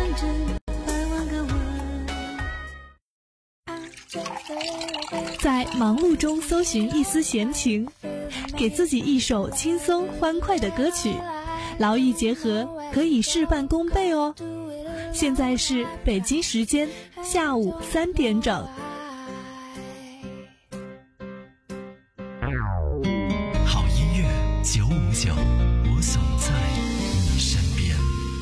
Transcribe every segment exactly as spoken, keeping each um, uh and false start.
在忙碌中搜寻一丝闲情，给自己一首轻松欢快的歌曲，劳逸结合，可以事半功倍哦。现在是北京时间下午三点整。 好音乐九五九，我总在你身边。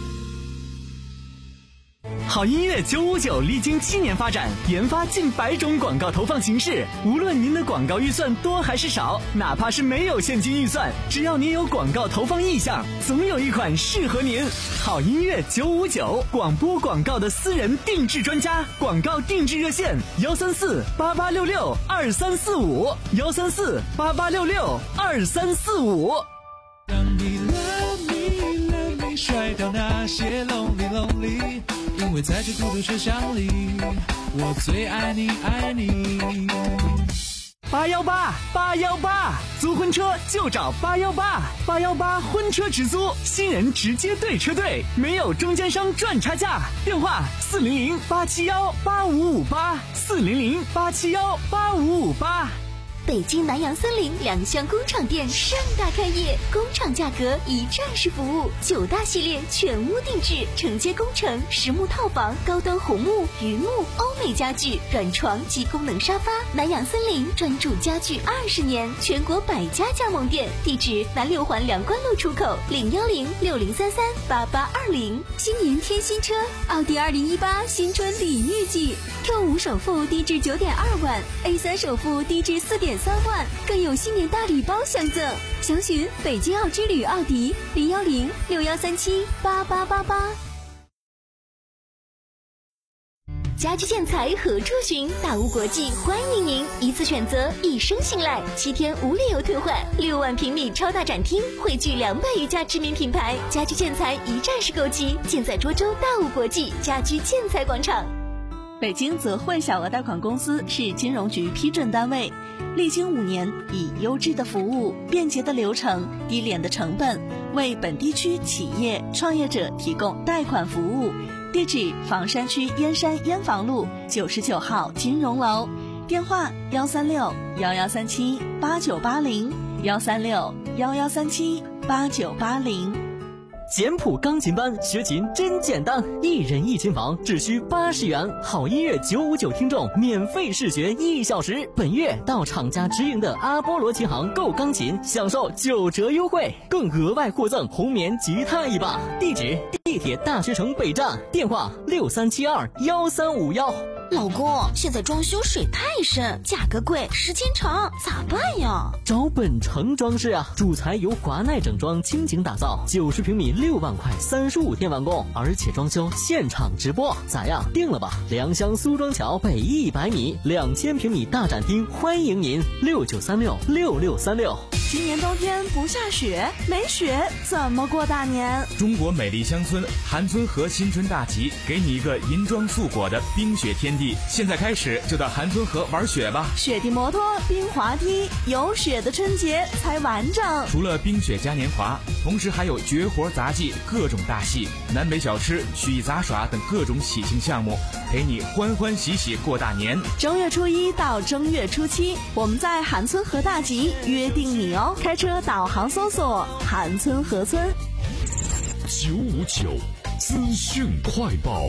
好音乐九五九历经七年发展，研发近百种广告投放形式。无论您的广告预算多还是少，哪怕是没有现金预算，只要您有广告投放意向，总有一款适合您。好音乐九五九，广播广告的私人定制专家，广告定制热线幺三四八八六六二三四五幺三四八八六六二三四五。 让你 love me love me， 甩掉那些 lonely lonely， 因为在这孤独车厢里，我最爱你爱你。 八幺八八幺八，租婚车就找八幺八，八幺八婚车直租，新人直接对车队，没有中间商赚差价。电话四零零八七幺八五五八，四零零八七幺八五五八。 北京南洋森林两厢工厂店盛大开业，工厂价格一站式服务，九大系列全屋定制，承接工程、实木套房、高端红木、榆木、欧美家具、软床及功能沙发。南洋森林专注家具二十年，全国百家加盟店，地址南六环梁关路出口零幺零六零三三八八二零。新年添新车，奥迪二零一八新春礼遇季 ，Q 五首付低至九点二万 ，A 三首付低至四点三万，更有新年大礼包相赠。详询北京奥之旅奥迪零幺零六幺三七八八八八。家居建材何处寻？大屋国际欢迎您，一次选择，一生信赖，七天无理由退换，六万平米超大展厅，汇聚两百余家知名品牌，家居建材一站式购齐，建在涿州大屋国际家居建材广场。 北京泽汇小额贷款公司是金融局批准单位，历经五年，以优质的服务、便捷的流程、低廉的成本，为本地区企业创业者提供贷款服务。地址：房山区燕山燕房路九十九号金融楼，电话：幺三六幺幺三七八九八零幺三六幺幺三七八九八零。 简谱钢琴班学琴真简单，一人一琴房只需八十元，好音乐九五九听众免费试学一小时。本月到厂家直营的阿波罗琴行购钢琴，享受九折优惠，更额外获赠红棉吉他一把。地址：地铁大学城北站，电话六三七二幺三五幺。 老公，现在装修水太深，价格贵，时间长，咋办呀？ 找本城装饰啊，主材由华奈整装倾情打造，九十平米六万块，三十五天完工，而且装修现场直播，咋样？定了吧？良乡苏庄桥北一百米，两千平米大展厅，欢迎您，六九三六六六三六。 今年冬天不下雪，没雪怎么过大年？ 中国美丽乡村韩村河新春大集，给你一个银装素裹的冰雪天地。现在开始就到韩村河玩雪吧， 雪地摩托、冰滑梯，有雪的春节才完整。 除了冰雪嘉年华，同时还有绝活杂技、各种大戏、南北小吃、曲艺杂耍等各种喜庆项目，陪你欢欢喜喜过大年。 正月初一到正月初七，我们在韩村河大集约定你哦。开车导航搜索韩村河村。 九五九资讯快报。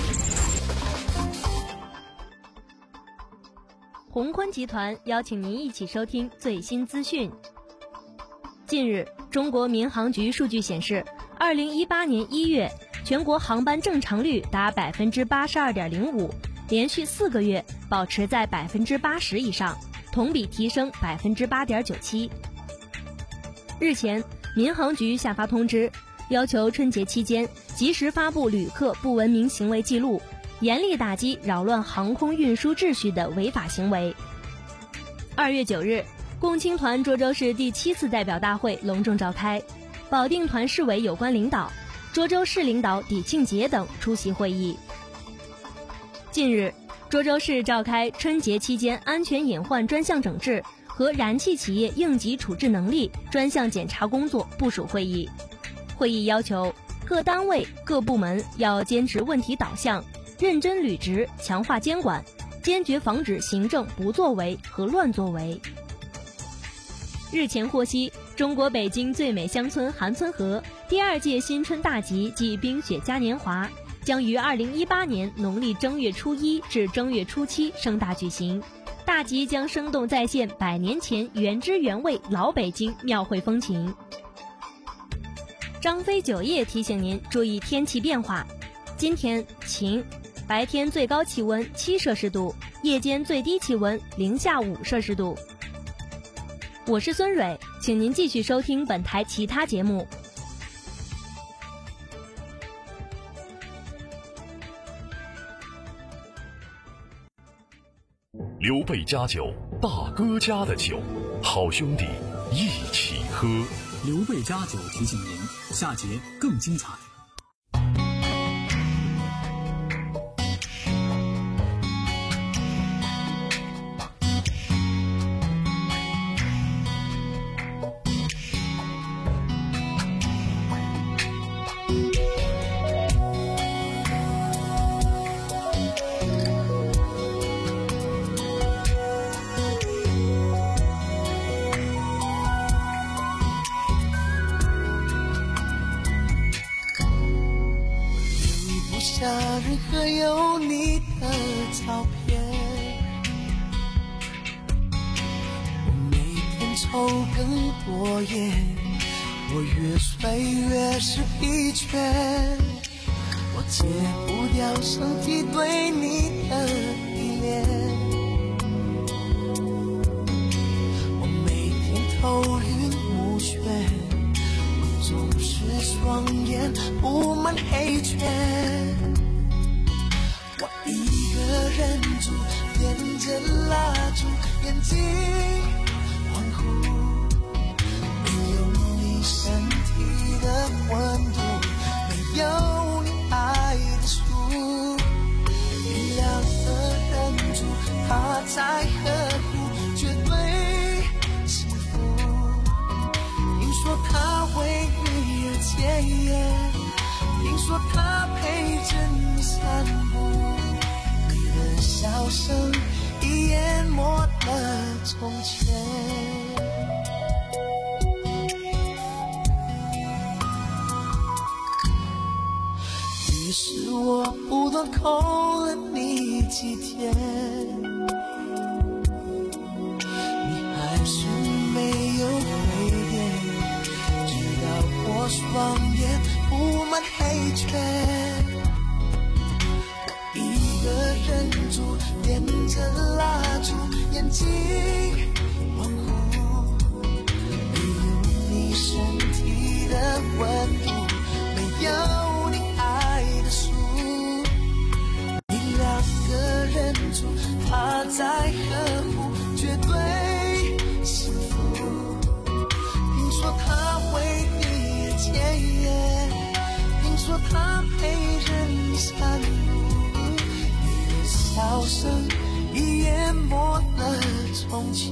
宏坤集团邀请您一起收听最新资讯。近日，中国民航局数据显示，二零一八年一月，全国航班正常率达百分之八十二点零五，连续四个月保持在百分之八十以上，同比提升百分之八点九七。日前，民航局下发通知，要求春节期间及时发布旅客不文明行为记录，严厉打击扰乱航空运输秩序的违法行为。二月九日，共青团涿州市第七次代表大会隆重召开，保定团市委有关领导、涿州市领导李庆杰等出席会议。近日，涿州市召开春节期间安全隐患专项整治和燃气企业应急处置能力专项检查工作部署会议。会议要求， 各单位各部门要坚持问题导向，认真履职，强化监管，坚决防止行政不作为和乱作为。日前获悉，中国北京最美乡村韩村河第二届新春大集暨冰雪嘉年华将于二零一八年农历正月初一至正月初七盛大举行。大集将生动再现百年前原汁原味老北京庙会风情。张飞酒业提醒您注意天气变化，今天晴，白天最高气温七摄氏度，夜间最低气温零下五摄氏度。我是孙蕊，请您继续收听本台其他节目。 刘备家酒，大哥家的酒，好兄弟一起喝。 刘备家酒提醒您，下节更精彩。 下任何有你的照片，我每天抽更多烟，我越睡越是疲倦，我戒不掉身体对你的依恋，我每天头晕目眩，我总是双眼布满黑圈，忍住，点着蜡烛，眼睛恍惚，没有你身体的温度，没有你爱的树，你两个忍住，他在呵护，绝对幸福。听说他为你而戒烟，听说他陪着你散步，笑声已淹没了从前，于是我不断空了你几天，你还是没有回电，直到我双眼布满黑圈，忍住，点着蜡烛，眼睛恍惚，没有你身体的温度，没有你爱的树，你两个忍住，他在呵护，绝对幸福。听说他为你而戒烟，听说他陪着你散步，笑声已淹没了从前，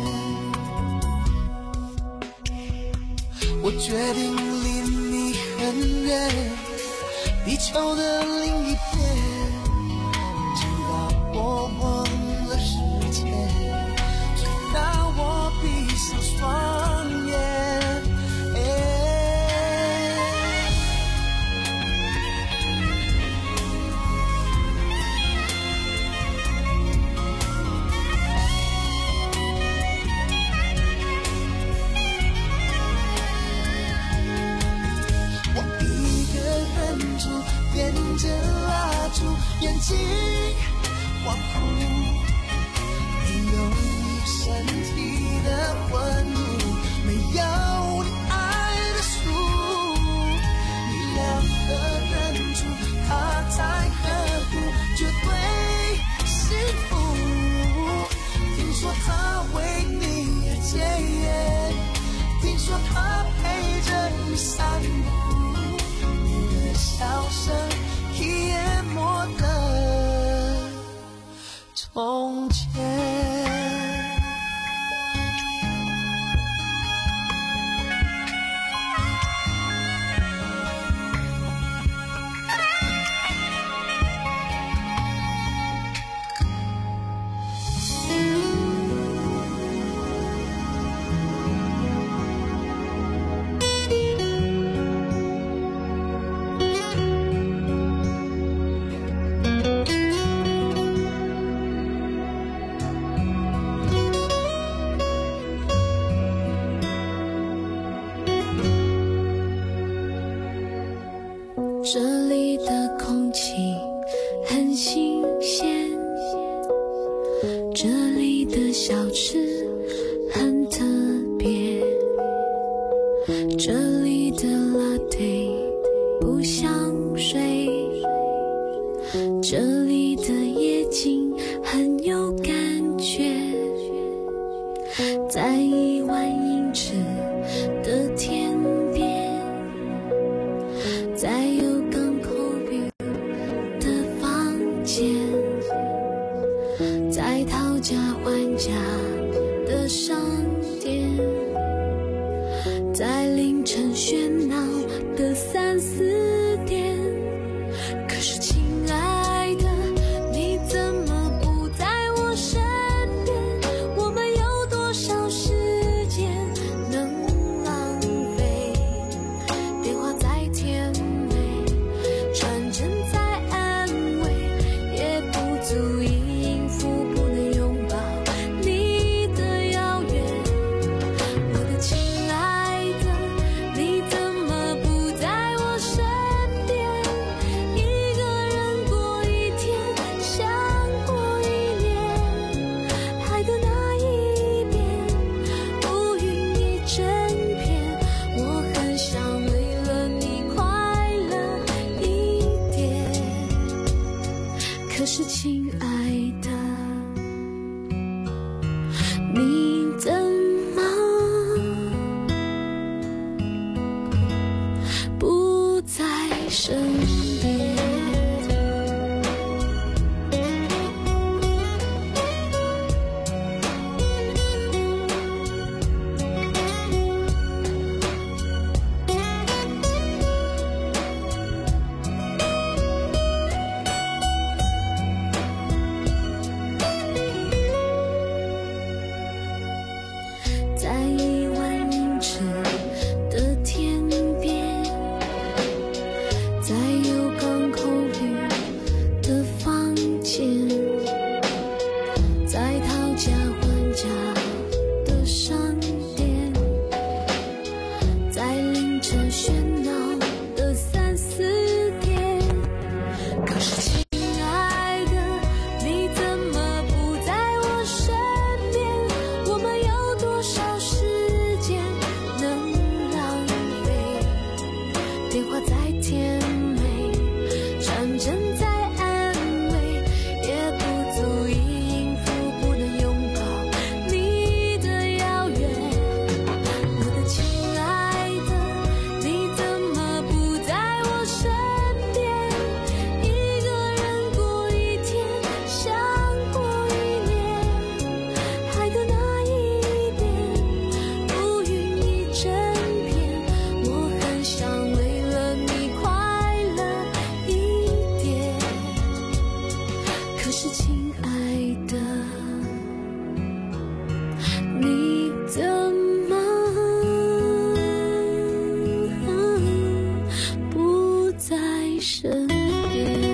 我决定离你很远，地球的另一边，直到我忘了时间，直到我闭上双眼。点着蜡烛，眼睛恍惚，没有你身体的温度，没有你爱的树，你两个忍住，他在呵护，绝对幸福。听说他为你而戒烟，听说他陪着你散步，你的笑声已淹没了从前。 的空气很新鲜，这里的小吃很特别，这里的 latte 不像水，这里的夜景很有感觉，在一万英尺的天边，在有港口 view 的房间，在讨价还价的商店，在凌晨喧闹的三四点。可是亲爱的，你怎么不在我身边？我们有多少时间能浪费？电话再甜美，传真再安慰，也不足以应付不能拥抱你的遥远。我的亲爱的，你怎么不在我身边？一个人过一天，像过一年，海的那一边，乌云一整片，我很想为了你快乐一点。可是亲爱的，你怎么不在身边？在一万英尺的天边，在有港口 view 的房间，在讨价还价的商店，在凌晨喧闹的三四点。可是亲爱的，你怎么不在我身边？我们有多少时间能浪费？电话再甜美，传真再安慰，也不足以应付不能拥抱你的遥远。我的亲爱的，你怎么不在我身边？一个人过一天，像过一年，海的那一边，乌云一整片，我很想为了你快乐一点。可是亲爱的，你怎么不在身边？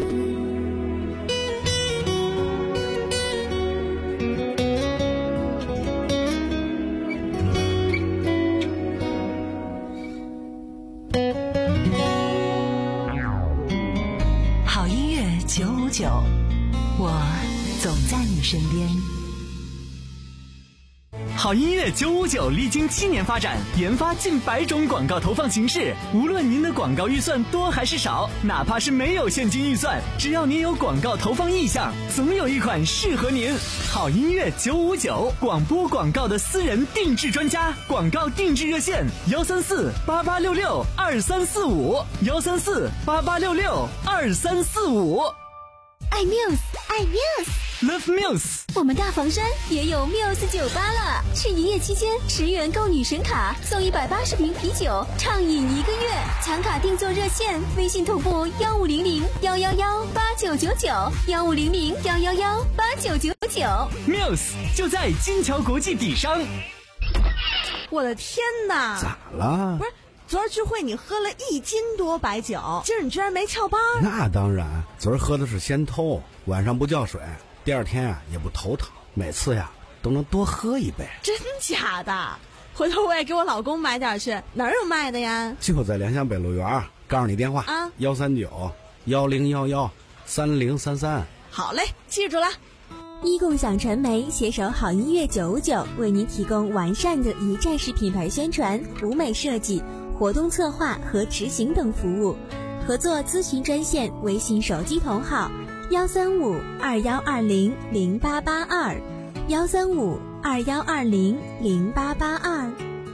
好音乐九五九，我总在你身边。 好音乐九五九历经七年发展，研发近百种广告投放形式。无论您的广告预算多还是少，哪怕是没有现金预算，只要您有广告投放意向，总有一款适合您。好音乐九五九，广播广告的私人定制专家，广告定制热线：幺三四八八六六二三四五，幺三四八八六六二三四五。 爱 Muse， 爱 Muse。Love Muse， 我们大房山也有 Muse 酒吧了。是营业期间，十元购女神卡，送一百八十瓶啤酒，畅饮一个月。抢卡定做热线，微信同步幺五零零幺幺幺八九九九，幺五零零幺幺幺八九九九。 Muse 就在金桥国际底商。 我的天哪！ 咋了？ 不是。昨儿聚会你喝了一斤多白酒，今儿你居然没翘班？ 那当然，昨儿喝的是仙偷，晚上不叫水，第二天啊也不头疼，每次呀都能多喝一杯。 真假的？回头我也给我老公买点去，哪儿有卖的呀？ 就在良乡北路园，告诉你电话啊，幺三九幺零幺幺三零三三。 好嘞，记住了。 一共享传媒携手好音乐九五九，为您提供完善的一站式品牌宣传、舞美设计、活动策划和执行等服务。合作咨询专线：微信手机同号幺三五二幺二零零八八二，幺三五二幺二零零八八二。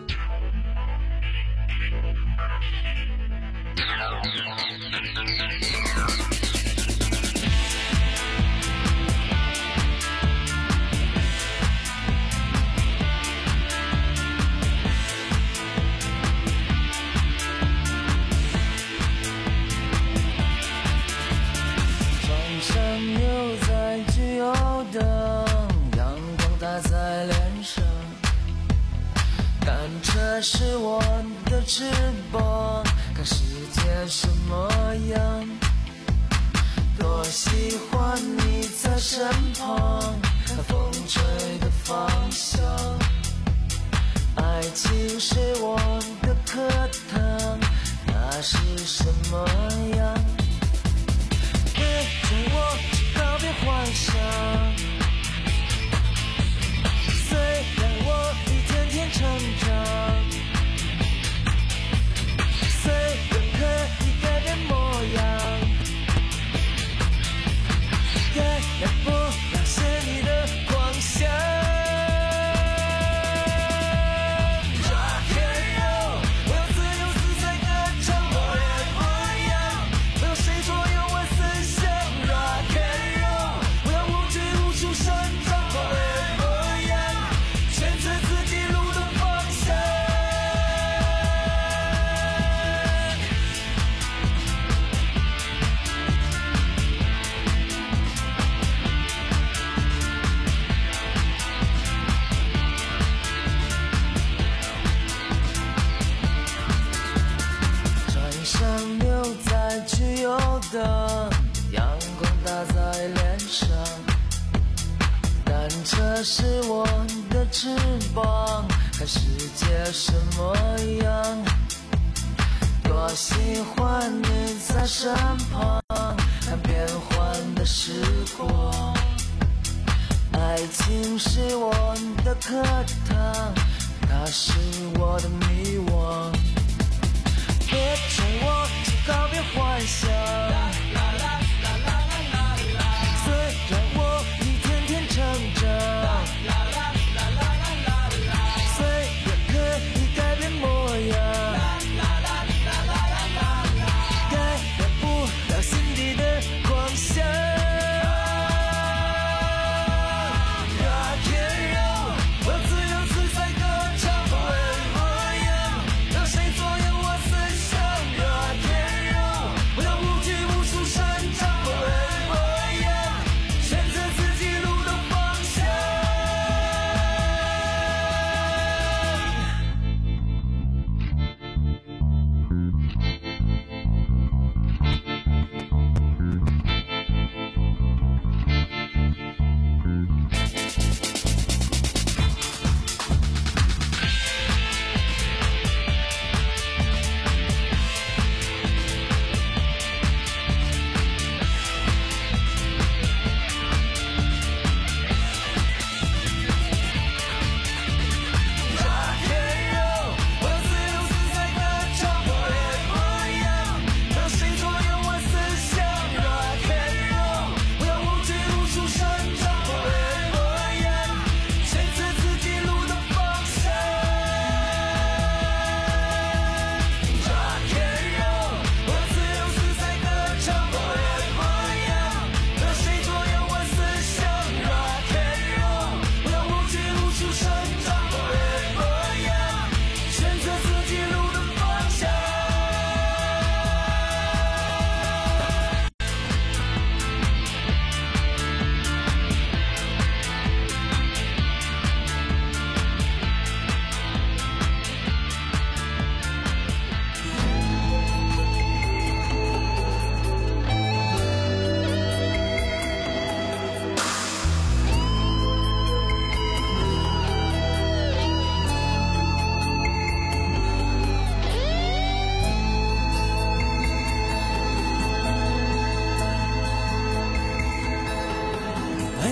这是我的翅膀，看世界什么样。多喜欢你在身旁，看风吹的方向。爱情是我的课堂，那是什么样？别跟我去告别幻想，虽然我一天天成长。的阳光打在脸上，单车是我的翅膀，看世界什么样。多喜欢你在身旁，看变幻的时光。爱情是我的课堂，它是我的迷惘。别劝我去告别幻想，虽然我一天天成长，虽然可以改变模样，改变不了心底的狂想。Rock and roll， 我自由自在歌唱，不为模样，让谁左右我思想。Rock and roll， 我要无拘无束。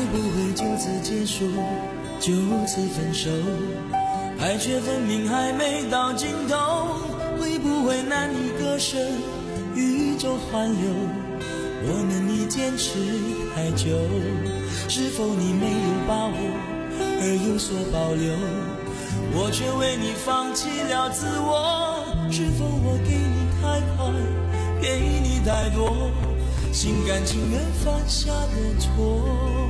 不会就此结束，就此分手？爱却分明还没到尽头，会不会难以割舍？宇宙环流，我们已坚持太久，是否你没有把握而有所保留？我却为你放弃了自我，是否我给你太快，给你太多，心甘情愿犯下的错？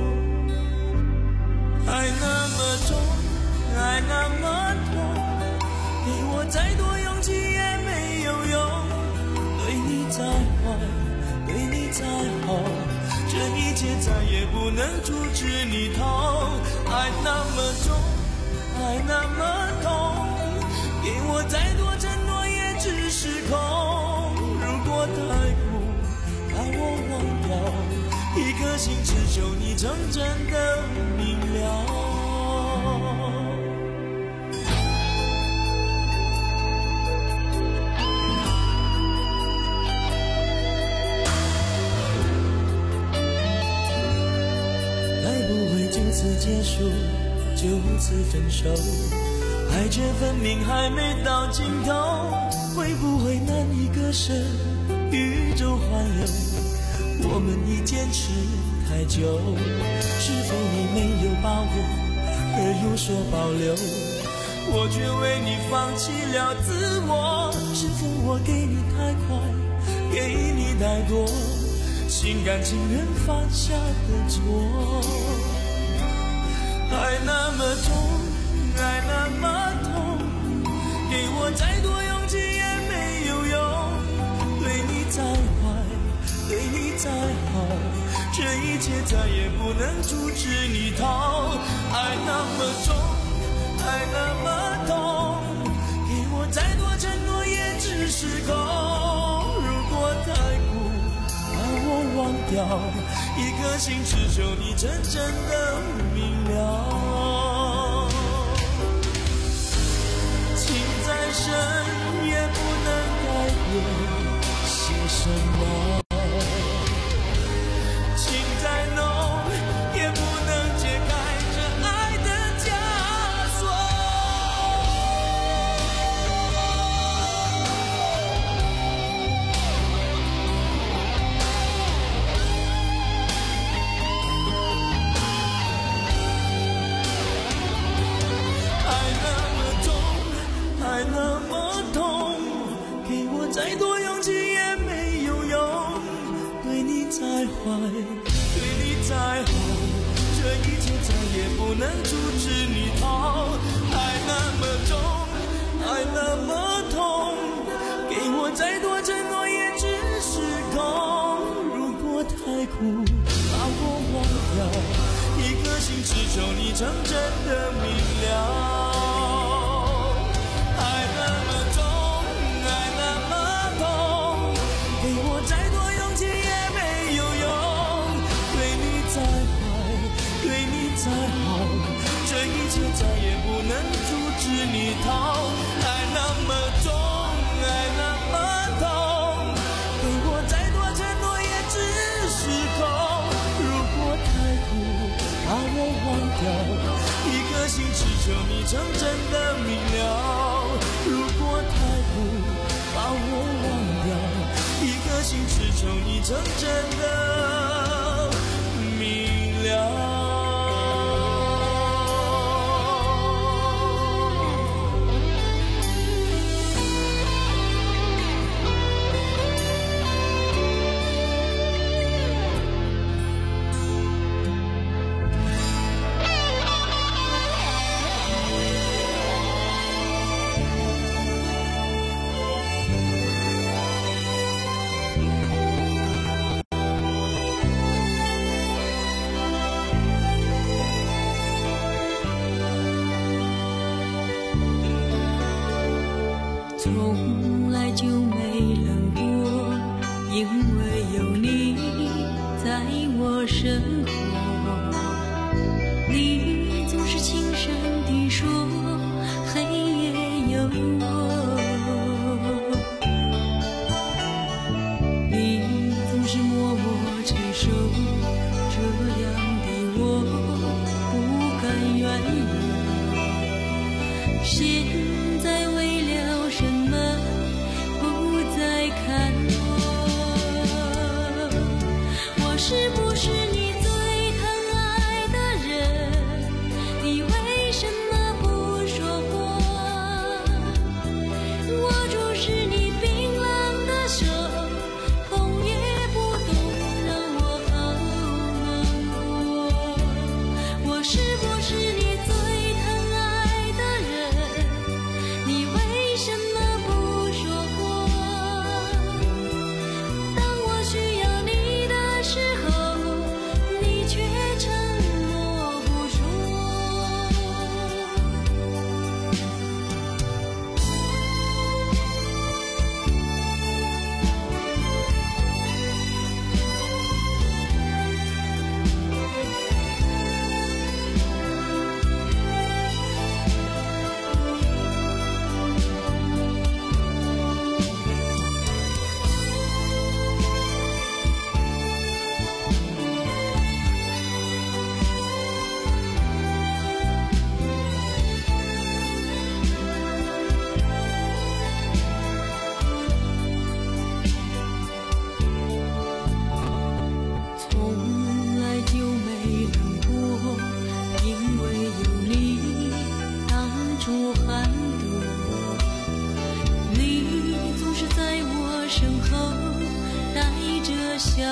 爱那么重，爱那么痛，给我再多勇气也没有用。对你再坏，对你再好，这一切再也不能阻止你逃。爱那么重，爱那么痛，给我再多承诺也只是空。如果太苦，把我忘掉，一颗心只求你真正的明了。就此结束，就此分手，爱却分明还没到尽头，会不会难以割舍？宇宙环流，我们已坚持太久，是否你没有把握而有所保留？我却为你放弃了自我，是否我给你太快，给你太多，心甘情愿犯下的错？爱那么重，爱那么痛，给我再多勇气也没有用。对你再坏，对你再好，这一切再也不能阻止你逃。爱那么重，爱那么痛，给我再多承诺也只是空。如果太苦，把我忘掉，一颗心只求你真正的明了。情再深也不能改变些什么，情再浓也不能解开这爱的枷锁。爱那么痛，给我再多勇气也没有用。对你再坏，对你再好，这一切再也不能阻止你逃。爱那么重，爱那么痛，给我再多承诺也只是空。如果太苦，把我忘掉，一颗心只求你真正的明了。再好，这一切再也不能阻止你逃。爱那么重，爱那么痛，给我再多承诺也只是空。如果太苦，把我忘掉，一颗心只求你真正的明了。如果太苦，把我忘掉，一颗心只求你真正的明了。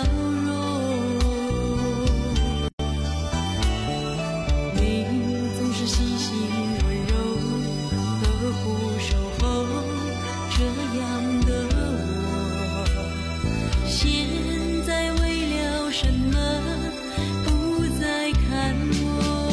容。你总是细心温柔，呵护守候，这样的我，现在为了什么不再看我？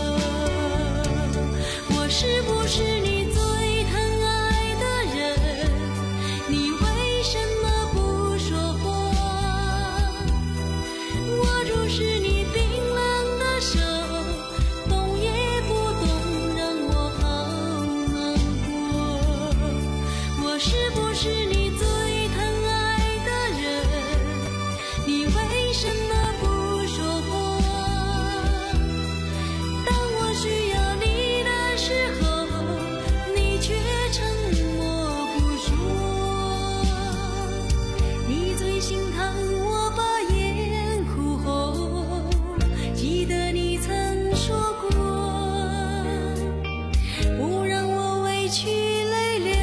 我是不是你最疼爱的人？你为什么不说话？握住是你冰冷的手，动也不动，让我好难过。我是不是你最疼爱的人？你为什么不说话？当我需要你的时候，你却沉默不说。你最心疼我把眼哭红，记得你曾说过，不让我委屈泪流。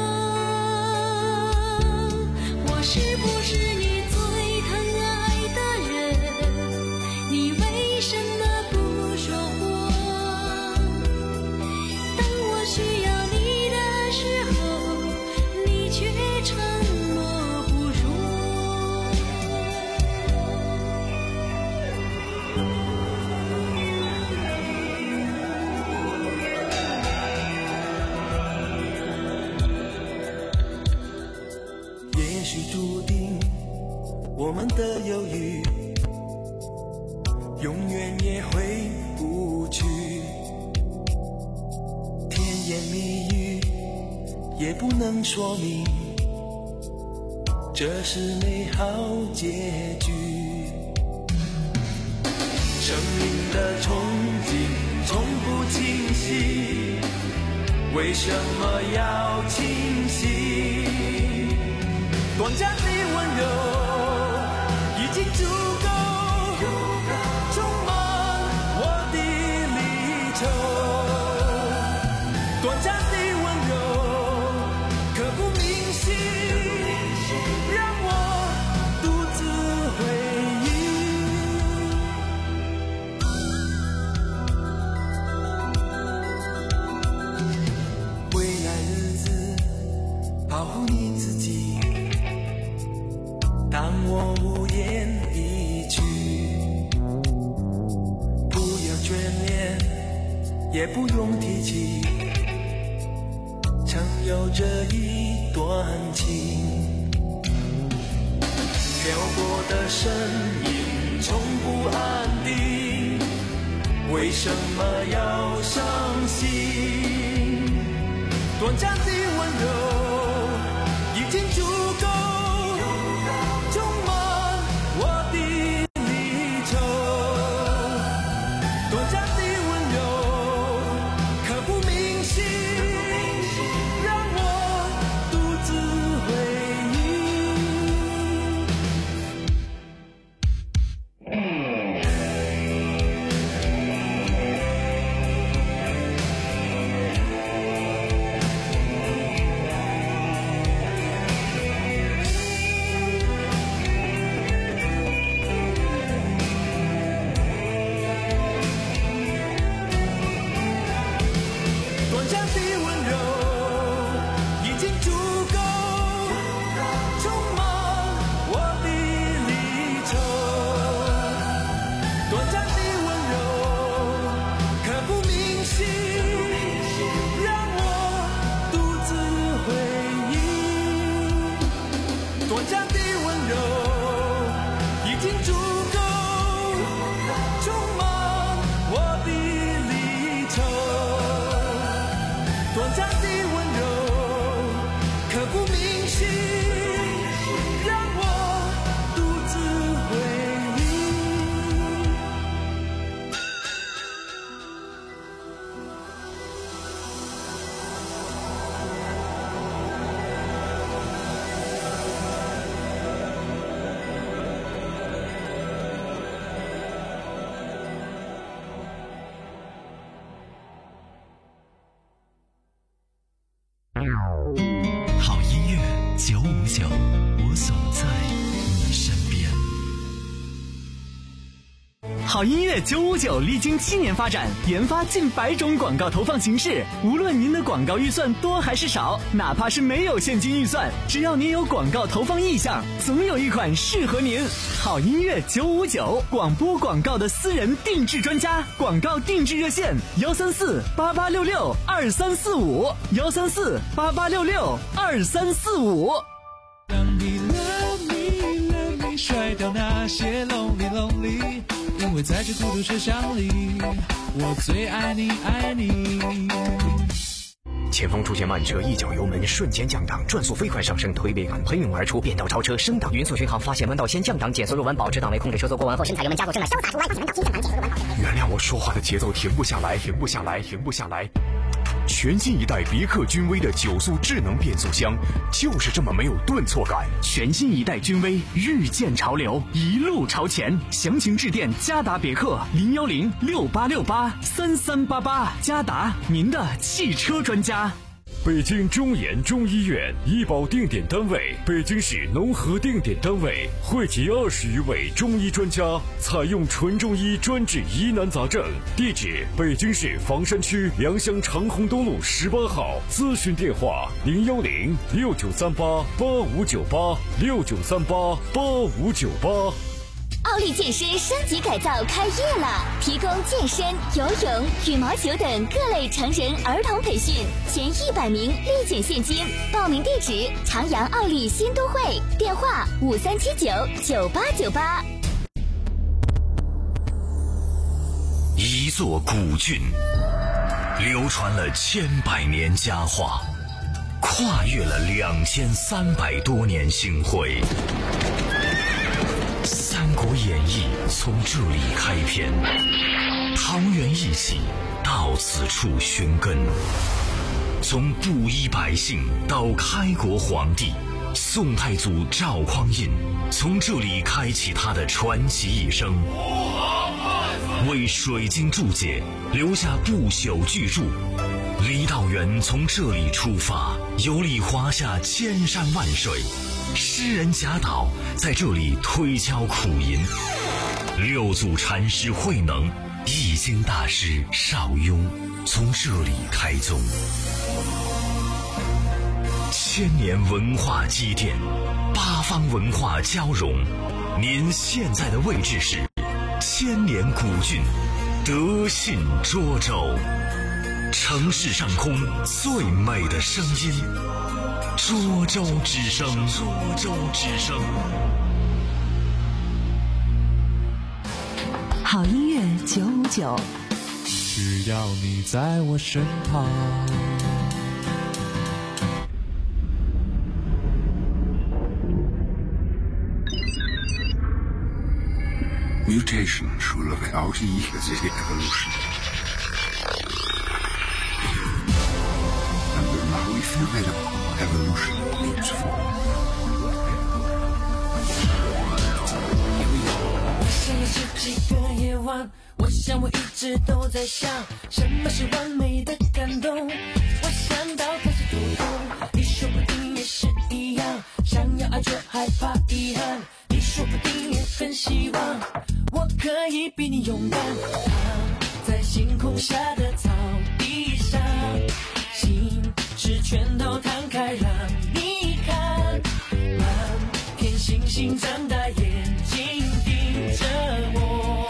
我是不是你最疼爱的人？你为什么不说话？当我需要你的时候，你却沉默不说。 也许注定我们的犹豫永远也回不去，甜言蜜语也不能说明这是美好结局。生命的憧憬从不清晰，为什么要清晰？短暂的温柔已经足够充满我的离愁。短暂的温柔刻骨铭心，让我独自回忆。未来日子保护你自己，当我无言离去，不要眷恋，也不用提起，曾有这一段情。漂泊的身影从不安定，为什么要伤心？短暂的温柔已经足够充满我的离愁。短暂的温柔刻骨铭心，让我独自回忆。 好音乐九五九历经七年发展，研发近百种广告投放形式。无论您的广告预算多还是少，哪怕是没有现金预算，只要您有广告投放意向，总有一款适合您。好音乐九五九，广播广告的私人定制专家，广告定制热线：幺三四八八六六二三四五，幺三四八八六六二三四五。 让你 love me love me 甩掉那些 lonely lonely， 因为在这孤独车厢里，我最爱你爱你。 前方出现慢车，一脚油门瞬间降档，转速飞快上升，推背感喷涌而出，变道超车升档，匀速巡航，发现弯道先降档，减速入弯，保持档位，控制车速过弯后，深踩油门加速正来，潇洒出弯，发现弯道先降档，减速入弯，保持。原谅我说话的节奏停不下来，停不下来，停不下来。全新一代别克君威的九速智能变速箱，就是这么没有顿挫感。 全新一代君威，日渐潮流，一路朝前。详情致电嘉达别克零幺零六八六八三三八八，嘉达，您的汽车专家。 北京中研中医院医保定点单位，北京市农合定点单位，汇集二十余位中医专家，采用纯中医专治疑难杂症。地址：北京市房山区良乡长虹东路十八号。咨询电话：零幺零六九三八八五九八六九三八八五九八。 奥利健身升级改造开业了，提供健身、游泳、羽毛球等各类成人、儿童培训，前一百名立减现金。报名地址：长阳奥利新都会，电话五三七九九八九八。 一座古郡，流传了千百年佳话，跨越了两千三百多年星辉。《三国演义》从这里开篇，桃园义气到此处寻根。从布衣百姓到开国皇帝，宋太祖赵匡胤从这里开启他的传奇一生，为水晶注解留下不朽巨著。李道元从这里出发，游历华夏千山万水。诗人贾岛在这里推敲苦吟，六祖禅师慧能、易经大师邵雍从这里开宗。千年文化积淀，八方文化交融。您现在的位置是千年古郡德信涿州，城市上空最美的声音。涿州之声，涿州之声。 好音乐九五九， 只要你在我身旁。 Mutations will look out years in evolution. And the life evolution leaps forward. 我想了十几个夜晚，我想我一直都在想，什么是完美的感动。我想到开始头痛，你说不定也是一样，想要爱却害怕遗憾，你说不定也很希望我可以比你勇敢，躺在星空下的草地上，心事全都摊开让你看，满天星星张大眼睛盯着我，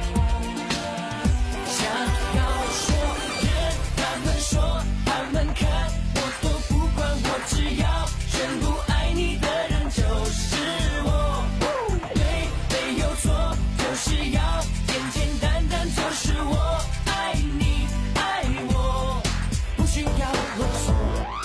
想要说人，他们说他们看，我都不管，我只要全部爱你的人就是我，对没有错，就是要简简单单，就是我爱你爱我，不需要啰嗦。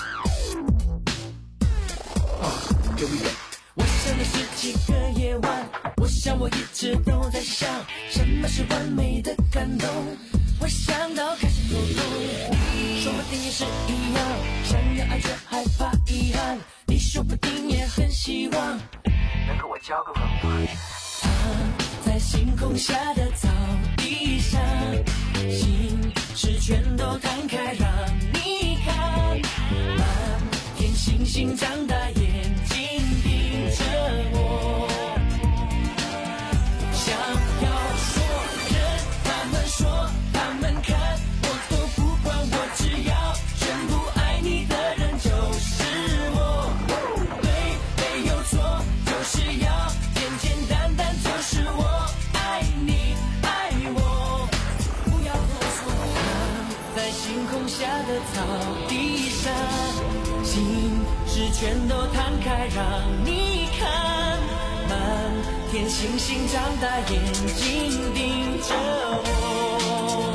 我想了十几个夜晚，我想我一直都在想，什么是完美的感动。我想到开始头痛，你说不定也是一样，想要爱却害怕遗憾，你说不定也很希望能和我交个朋友。躺在星空下的草地上，心事全都摊开让你看，满天星星张大眼睛盯着我，想要说人， 下的草地上，心事全都摊开让你看，满天星星张大眼睛盯着我。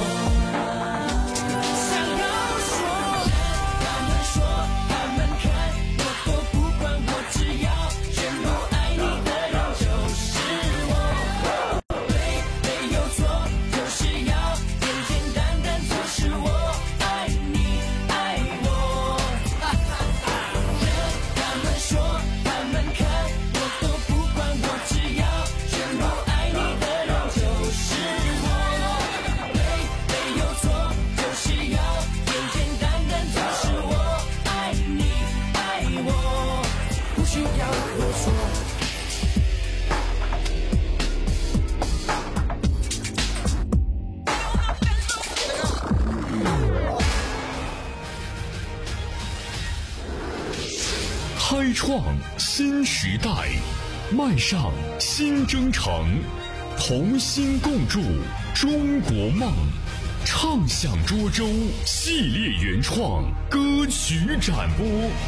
开创新时代，迈上新征程，同心共筑中国梦。畅享涿州系列原创歌曲展播。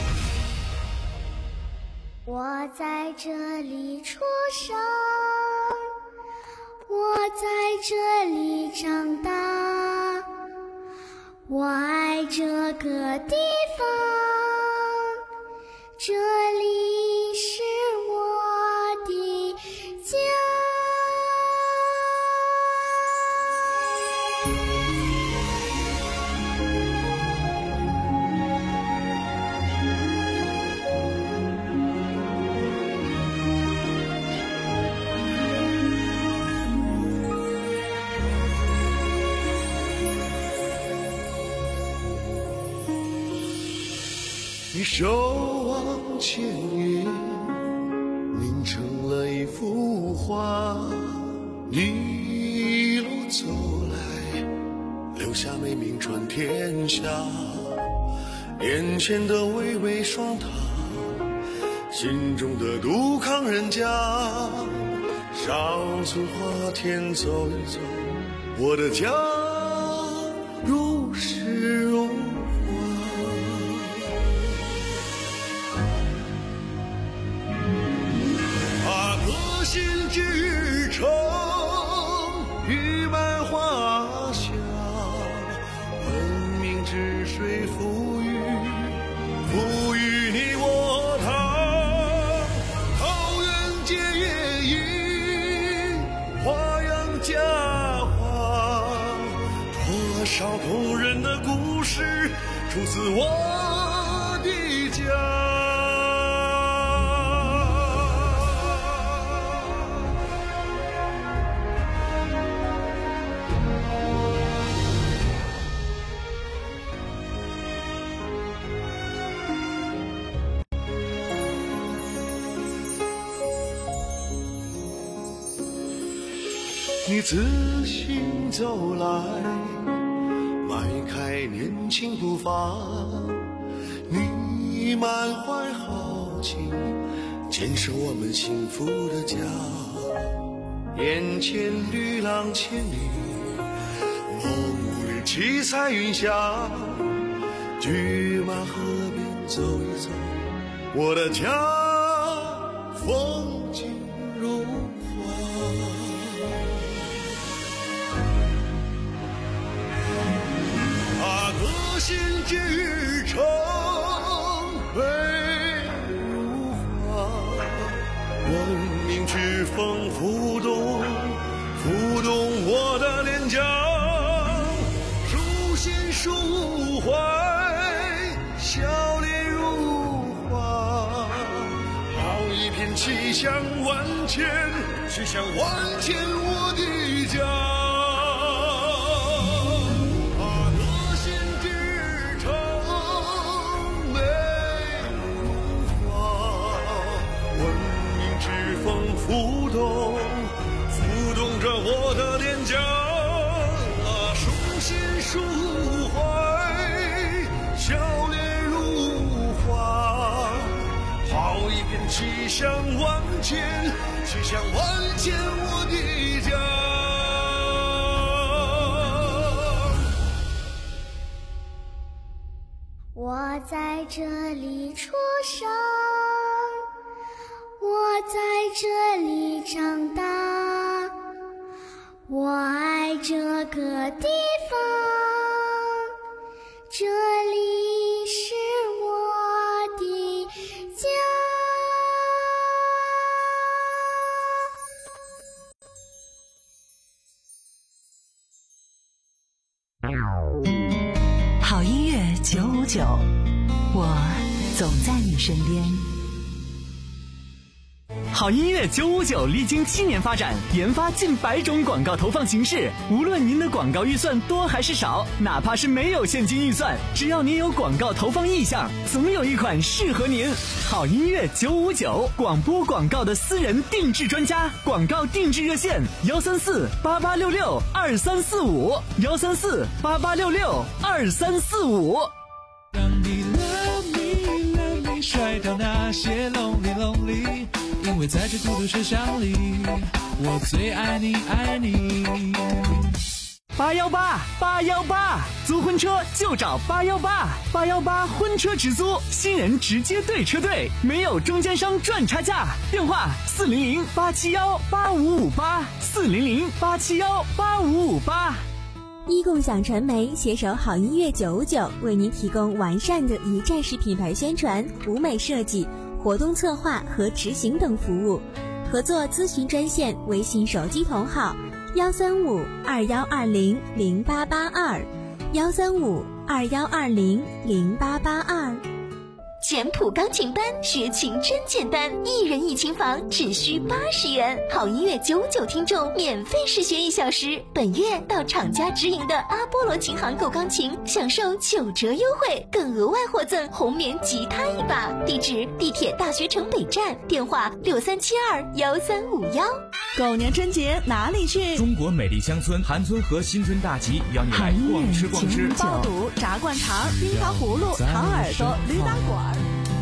我在这里出生，我在这里长大，我爱这个地方，这里是我的家。 一手往前越，凝成了一幅画。你一路走来，留下美名传天下。眼前的巍巍双塔，心中的杜康人家。上村花田走一走，我的家如诗如心之城，玉满花香，文明之水赋予，赋予你我他。桃源结夜莺，花样佳话，多少动人的故事出自我的家。你自行走来，迈开年轻步伐，你满怀豪情，坚守我们幸福的家。眼前绿浪千里，梦里七彩云霞，驹马河边走一走，我的家风景如革新之城，美如画，文明之风浮动，浮动我的脸颊。书信抒怀，笑脸如花，好一片气象万千，气象万千我的家。浮动，浮动着我的脸颊，书信抒怀，笑脸如花，好一片气象万千，气象万千我的家。 这里出生，我在这里长大，我爱这个地方，这里是我的家。 好音乐九五九，我总在你身边。 好音乐九五九历经七年发展，研发近百种广告投放形式。无论您的广告预算多还是少，哪怕是没有现金预算，只要您有广告投放意向，总有一款适合您。好音乐九五九，广播广告的私人定制专家，广告定制热线：幺三四八八六六二三四五，幺三四八八六六二三四五。 让你 love me love me 甩掉那些 lonely lonely， 因为在这孤独车厢里，我最爱你爱你。 八幺八八幺八，租婚车就找八幺八，八幺八婚车直租，新人直接对车队，没有中间商赚差价。电话四零零八七幺八五五八，四零零八七幺八五五八。 一共享传媒携手好音乐九五九，为您提供完善的一站式品牌宣传、舞美设计、活动策划和执行等服务。合作咨询专线：微信手机同号幺三五二幺二零零八八二，幺三五二幺二零零八八二。 简谱钢琴班学琴真简单，一人一琴房只需八十元，好音乐九五九听众免费试学一小时。本月到厂家直营的阿波罗琴行购钢琴，享受九折优惠，更额外获赠红棉吉他一把。地址：地铁大学城北站，电话六三七二幺三五幺。 狗年春节哪里去？ 中国美丽乡村韩村和新村大集邀你来逛吃逛吃， 爆肚、炸灌肠、冰糖葫芦、糖耳朵、驴打滚。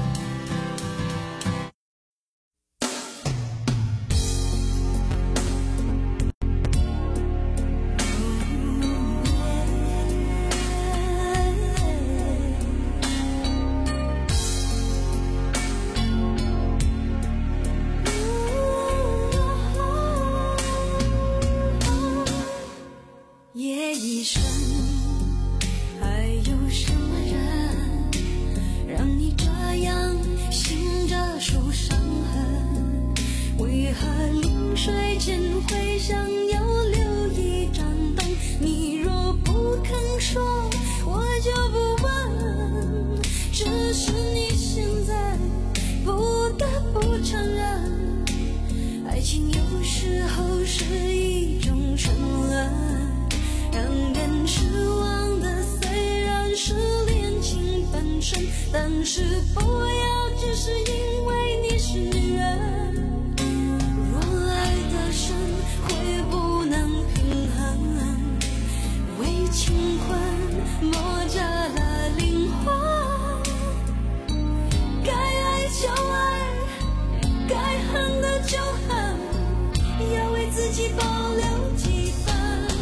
夜已深，还有什么人让你这样醒着受伤痕？为何临睡前会想要留一盏灯？你若不肯说，我就不问，只是你现在不得不承认，爱情有时候是一种沉沦，让人失望的虽然是恋情本身，但是不要只是因为你是女人。若爱得深，会不能平衡，为情困磨折了灵魂。该爱就爱，该恨的就恨，要为自己保留几分。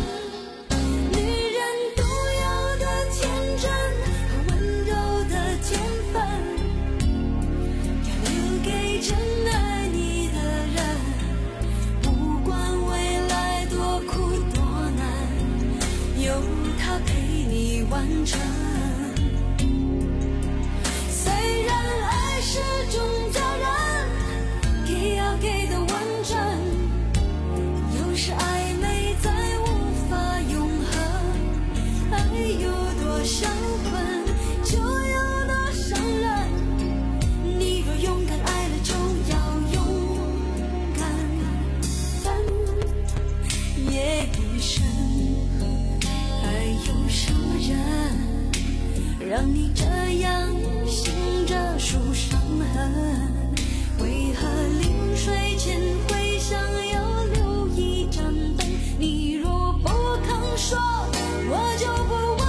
完成，虽然爱是种责任，给要给的完整，有时暧昧再无法永恒，爱有多销魂，就有多伤人，你若勇敢爱了，就要勇敢分。夜已深，还有什么人让你这样醒着数伤痕？为何临睡前会想要留一盏灯？你若不肯说，我就不问。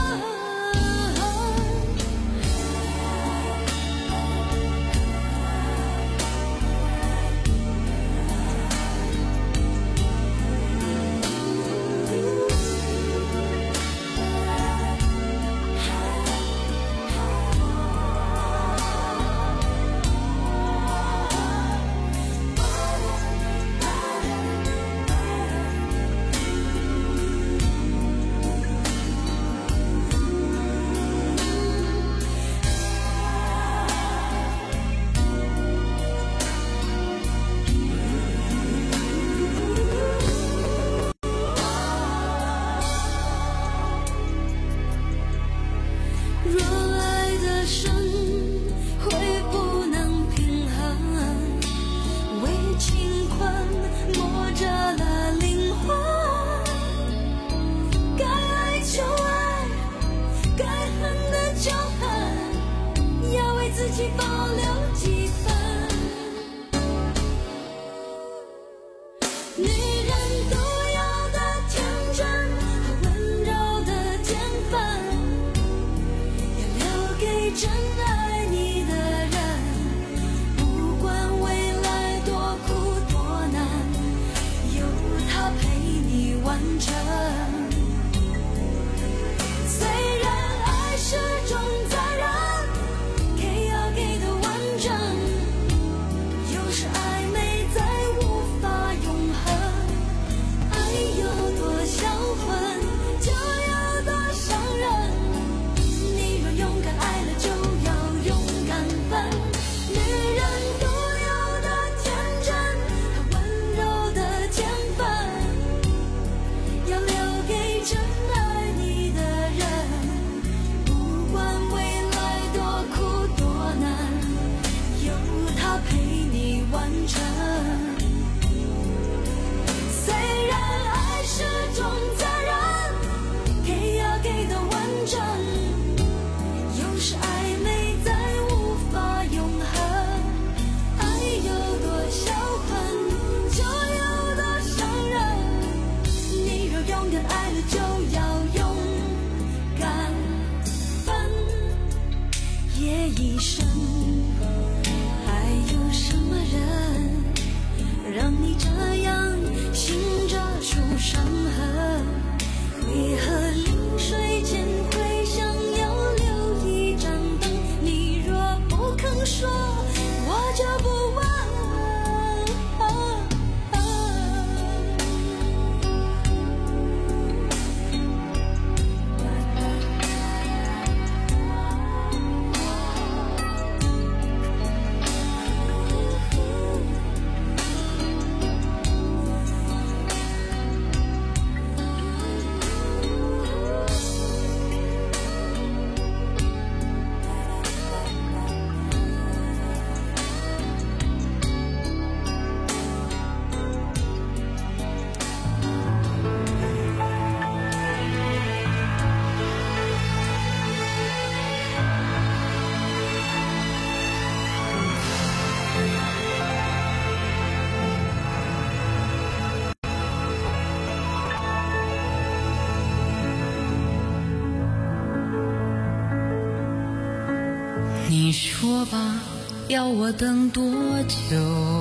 你说吧，要我等多久？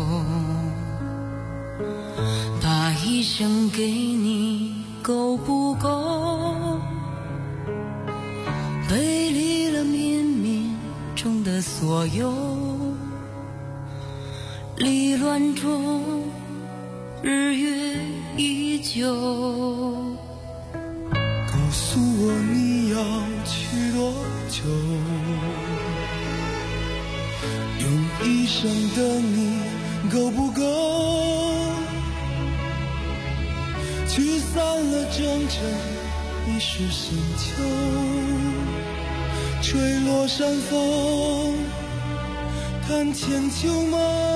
把一生给你够不够？背离了冥冥中的所有，离乱中日月依旧。 告诉我你要去多久？用一生等你够不够？驱散了整整一世深秋，吹落山风，弹千秋梦。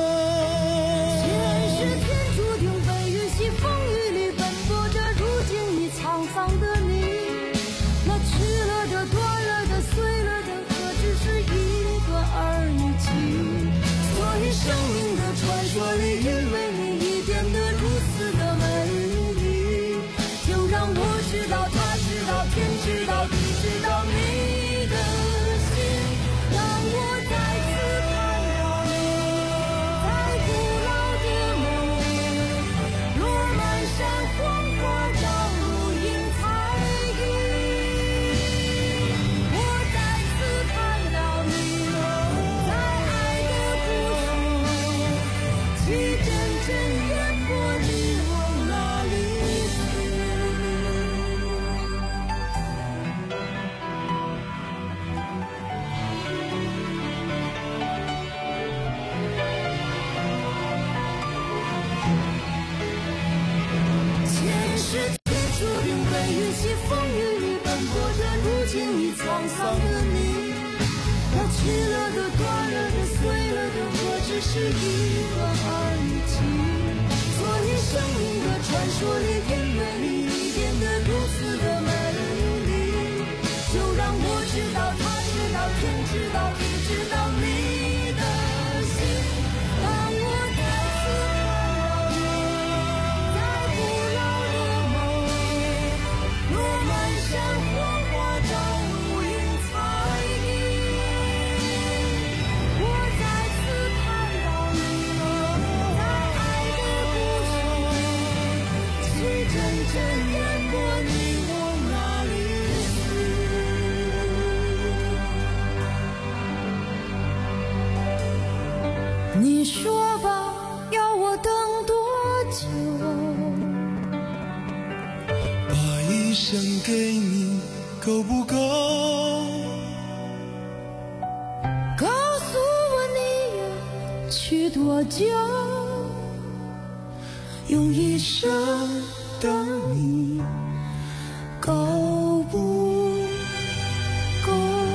前世天注定被允许风雨里奔波着，如今已沧桑的你，那去了的、断了的、碎了的，何止是一段儿女情？所以生命的传说里，因为你已变得如此的美丽，就让我知道，他知道，天知道，地知道你的心，让我再次看到你在古老的梦里，落满山黄花，朝如云彩衣。我再次看到你在爱的故事，其真正淹没你往哪里去？前世天注定被允许风雨里奔波着，如今已沧桑的你，那去了的、断了的、碎了的，何止是一段儿女情？所以生命的传说里，因为你已变得如此的美丽，就让我知道，他知道，天知道，地知道你的心，让我再次看到你在古老的梦里，落满山黄花，朝如云彩衣。我再次看到你在爱的故事里，其真正淹没你往哪里去？你说吧，要我等多久？ 把一生给你够不够？ 告诉我你要去多久？ 用一生等你够不够？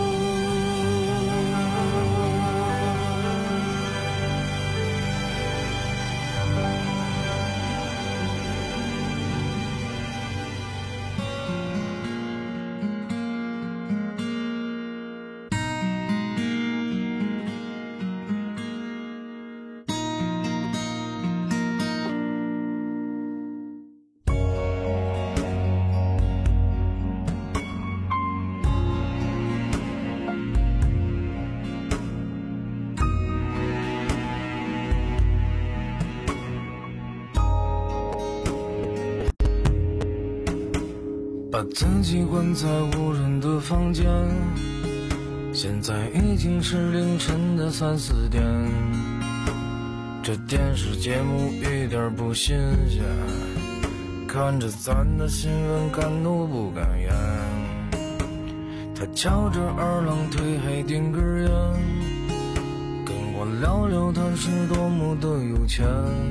把自己关在无人的房间，现在已经是凌晨的三四点。这电视节目一点不新鲜，看着咱的新闻感怒不敢言。他翘着二郎腿还点根烟，跟我聊聊他是多么的有钱，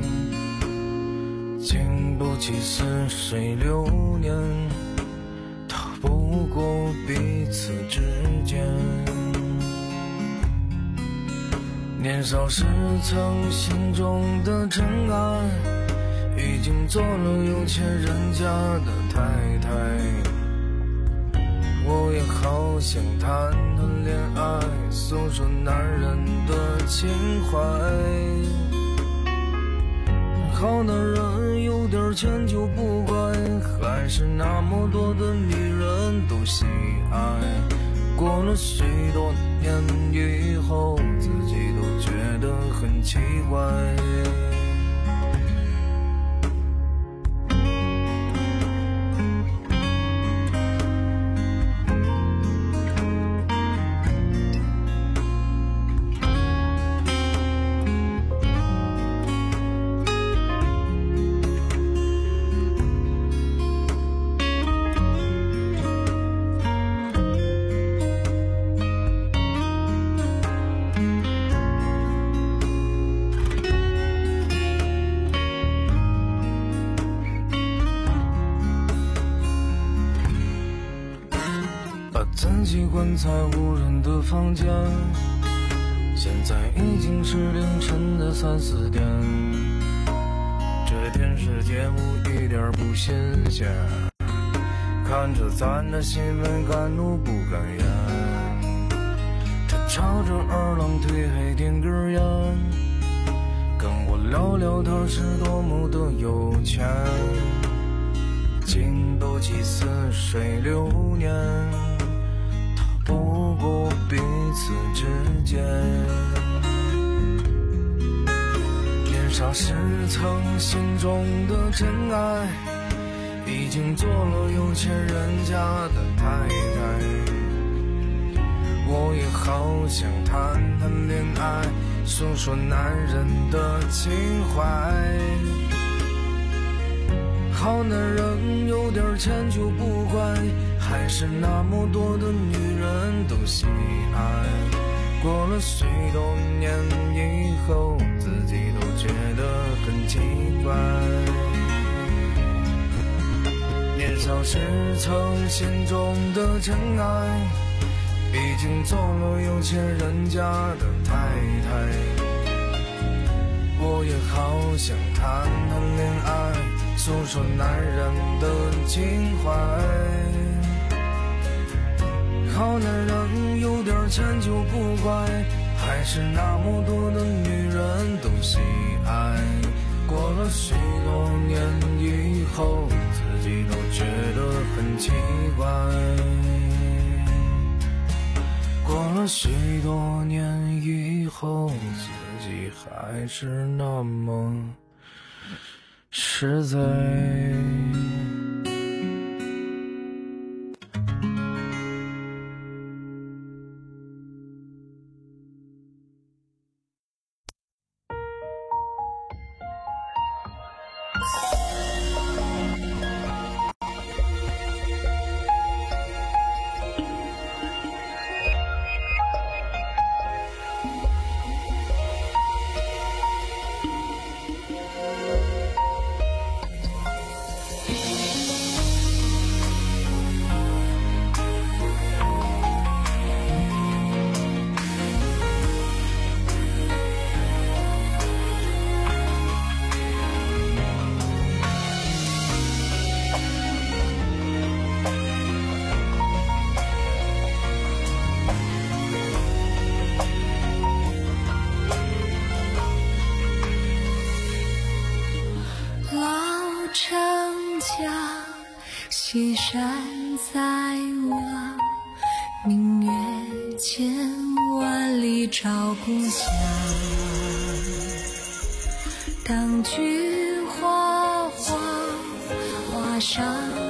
经不起似水流年，不过彼此之间。年少时曾心中的尘埃，已经做了有钱人家的太太。我也好想谈谈恋爱，诉说男人的情怀。好男人有点钱就不乖，还是那么多的女人都喜爱。 过了许多年以后，自己都觉得很奇怪。曾习惯在无人的房间，现在已经是凌晨的三四点。这电视节目一点不新鲜，看着咱的新闻敢怒不敢言。他朝着二郎腿还点根烟，跟我聊聊他是多么的有钱。经斗几似水流年，不过彼此之间，年少时曾心中的真爱，已经做了有钱人家的太太。我也好想谈谈恋爱，说说男人的情怀。好男人有点钱就不怪，还是那么多的女人都喜爱。过了许多年以后，自己都觉得很奇怪。年少时曾心中的真爱，已经做了有钱人家的太太。我也好想谈谈恋爱，诉说男人的情怀。好男人有点钱就不怪，还是那么多的女人都喜爱。过了许多年以后，自己都觉得很奇怪。过了许多年以后，自己还是那么实在。 西山在望，明月千万里照故乡。当菊花黄，花上